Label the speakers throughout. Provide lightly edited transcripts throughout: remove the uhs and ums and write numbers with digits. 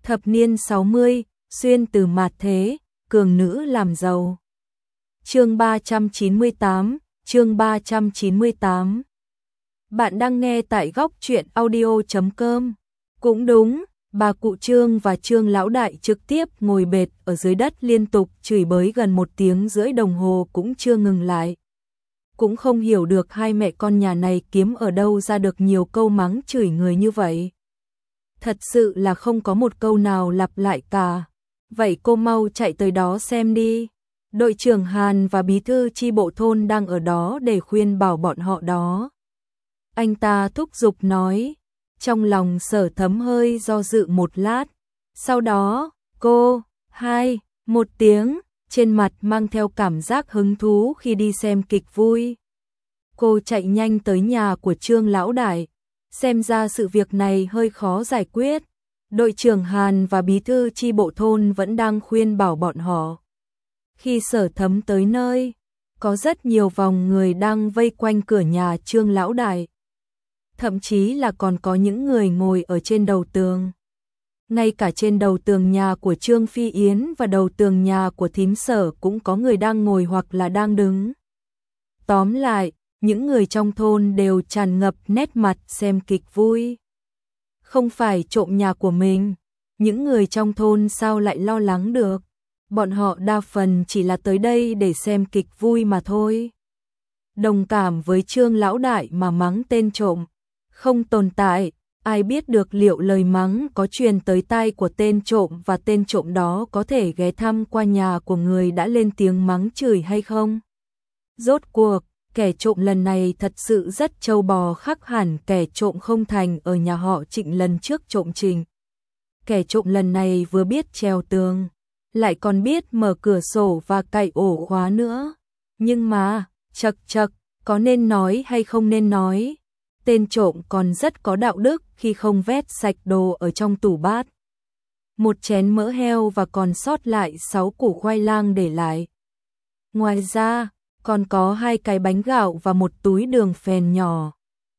Speaker 1: Thập niên 60, xuyên từ mạt thế, cường nữ làm giàu. Chương 398, chương 398. Bạn đang nghe tại góc truyện audio.com. Cũng đúng, bà cụ Trương và Trương lão đại trực tiếp ngồi bệt ở dưới đất liên tục chửi bới gần 1 tiếng rưỡi đồng hồ cũng chưa ngừng lại. Cũng không hiểu được hai mẹ con nhà này kiếm ở đâu ra được nhiều câu mắng chửi người như vậy. Thật sự là không có một câu nào lặp lại cả. Vậy cô mau chạy tới đó xem đi. Đội trưởng Hàn và bí thư chi bộ thôn đang ở đó để khuyên bảo bọn họ đó. Anh ta thúc giục nói, trong lòng Sở Thấm hơi do dự một lát. Sau đó, cô, một tiếng, trên mặt mang theo cảm giác hứng thú khi đi xem kịch vui. Cô chạy nhanh tới nhà của Trương lão đại. Xem ra sự việc này hơi khó giải quyết. Đội trưởng Hàn và bí thư chi bộ thôn vẫn đang khuyên bảo bọn họ. Khi Sở Thấm tới nơi, có rất nhiều vòng người đang vây quanh cửa nhà Trương lão đại. Thậm chí là còn có những người ngồi ở trên đầu tường. Ngay cả trên đầu tường nhà của Trương Phi Yến và đầu tường nhà của thím Sở cũng có người đang ngồi hoặc là đang đứng. Tóm lại, những người trong thôn đều tràn ngập nét mặt xem kịch vui. Không phải trộm nhà của mình, những người trong thôn sao lại lo lắng được. Bọn họ đa phần chỉ là tới đây để xem kịch vui mà thôi. Đồng cảm với Trương lão đại mà mắng tên trộm không tồn tại, ai biết được liệu lời mắng có truyền tới tai của tên trộm và tên trộm đó có thể ghé thăm qua nhà của người đã lên tiếng mắng chửi hay không. Rốt cuộc, kẻ trộm lần này thật sự rất trâu bò, khác hẳn kẻ trộm không thành ở nhà họ Trịnh lần trước trộm Trình. Kẻ trộm lần này vừa biết trèo tường, lại còn biết mở cửa sổ và cạy ổ khóa nữa. Nhưng mà, chậc, có nên nói hay không nên nói? Tên trộm còn rất có đạo đức khi không vét sạch đồ ở trong tủ bát. Một chén mỡ heo và còn sót lại 6 củ khoai lang để lại. Ngoài ra, còn có 2 cái bánh gạo và một túi đường phèn nhỏ.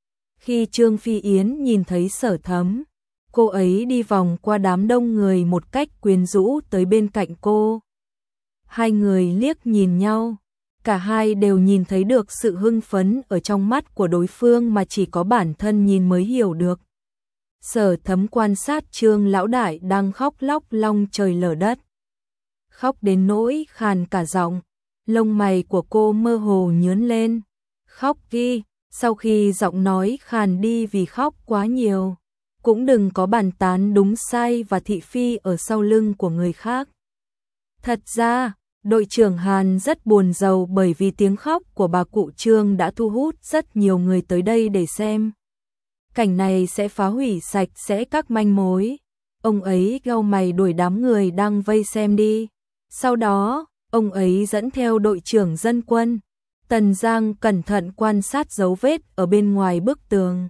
Speaker 1: Khi Trương Phi Yến nhìn thấy Sở Thấm, cô ấy đi vòng qua đám đông người một cách quyến rũ tới bên cạnh cô. Hai người liếc nhìn nhau, cả hai đều nhìn thấy được sự hưng phấn ở trong mắt của đối phương mà chỉ có bản thân nhìn mới hiểu được. Sở Thấm quan sát Trương lão đại đang khóc lóc long trời lở đất. Khóc đến nỗi khàn cả giọng, lông mày của cô mơ hồ nhướng lên. Khóc đi, sau khi giọng nói khàn đi vì khóc quá nhiều, cũng đừng có bàn tán đúng sai và thị phi ở sau lưng của người khác. Thật ra, đội trưởng Hàn rất buồn rầu bởi vì tiếng khóc của bà cụ Trương đã thu hút rất nhiều người tới đây để xem. Cảnh này sẽ phá hủy sạch sẽ các manh mối. Ông ấy cau mày đuổi đám người đang vây xem đi. Sau đó, ông ấy dẫn theo đội trưởng dân quân, Tần Giang cẩn thận quan sát dấu vết ở bên ngoài bức tường.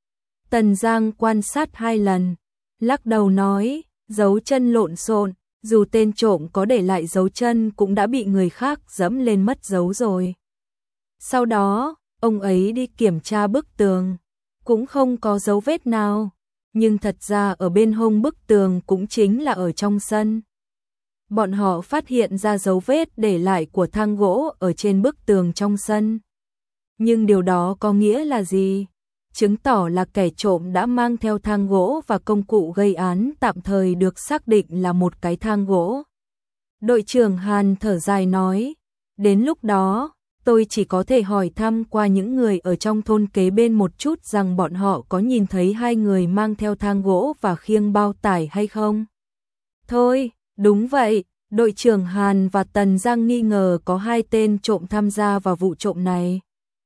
Speaker 1: Tần Giang quan sát 2 lần, lắc đầu nói, dấu chân lộn xộn, dù tên trộm có để lại dấu chân cũng đã bị người khác dẫm lên mất dấu rồi. Sau đó, ông ấy đi kiểm tra bức tường, cũng không có dấu vết nào, nhưng thật ra ở bên hông bức tường cũng chính là ở trong sân. Bọn họ phát hiện ra dấu vết để lại của thang gỗ ở trên bức tường trong sân. Nhưng điều đó có nghĩa là gì? Chứng tỏ là kẻ trộm đã mang theo thang gỗ và công cụ gây án tạm thời được xác định là một cái thang gỗ. Đội trưởng Hàn thở dài nói, đến lúc đó, tôi chỉ có thể hỏi thăm qua những người ở trong thôn kế bên một chút rằng bọn họ có nhìn thấy 2 người mang theo thang gỗ và khiêng bao tải hay không. Thôi, đúng vậy, đội trưởng Hàn và Tần Giang nghi ngờ có 2 tên trộm tham gia vào vụ trộm này.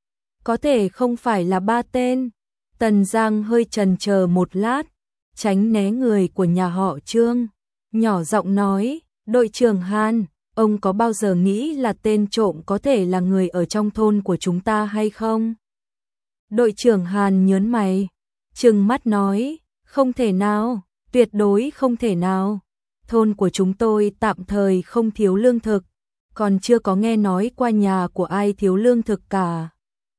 Speaker 1: Có thể không phải là 3 tên. Tần Giang hơi chần chờ một lát, tránh né người của nhà họ Trương, nhỏ giọng nói, đội trưởng Hàn, ông có bao giờ nghĩ là tên trộm có thể là người ở trong thôn của chúng ta hay không? Đội trưởng Hàn nhớn mày, trừng mắt nói, không thể nào, tuyệt đối không thể nào. Thôn của chúng tôi tạm thời không thiếu lương thực, còn chưa có nghe nói qua nhà của ai thiếu lương thực cả.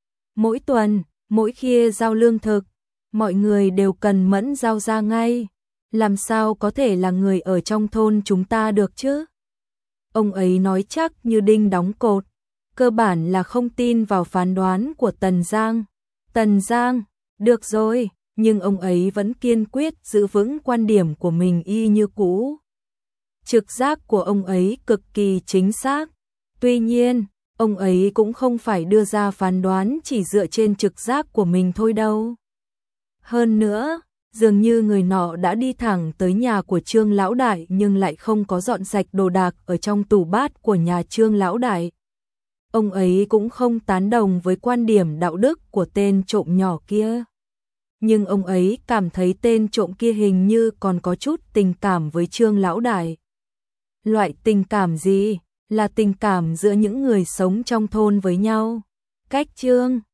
Speaker 1: Mỗi tuần, mỗi khi giao lương thực, mọi người đều cần mẫn giao ra ngay. làm sao có thể là người ở trong thôn chúng ta được chứ? Ông ấy nói chắc như đinh đóng cột, cơ bản là không tin vào phán đoán của Tần Giang. Tần Giang, được rồi, nhưng ông ấy vẫn kiên quyết giữ vững quan điểm của mình y như cũ. Trực giác của ông ấy cực kỳ chính xác. Tuy nhiên, ông ấy cũng không phải đưa ra phán đoán chỉ dựa trên trực giác của mình thôi đâu. Hơn nữa, dường như người nọ đã đi thẳng tới nhà của Trương Lão Đại nhưng lại không có dọn sạch đồ đạc ở trong tủ bát của nhà Trương Lão Đại. Ông ấy cũng không tán đồng với quan điểm đạo đức của tên trộm nhỏ kia. Nhưng ông ấy cảm thấy tên trộm kia hình như còn có chút tình cảm với Trương Lão Đại. Loại tình cảm gì? Là tình cảm giữa những người sống trong thôn với nhau. Cách Trương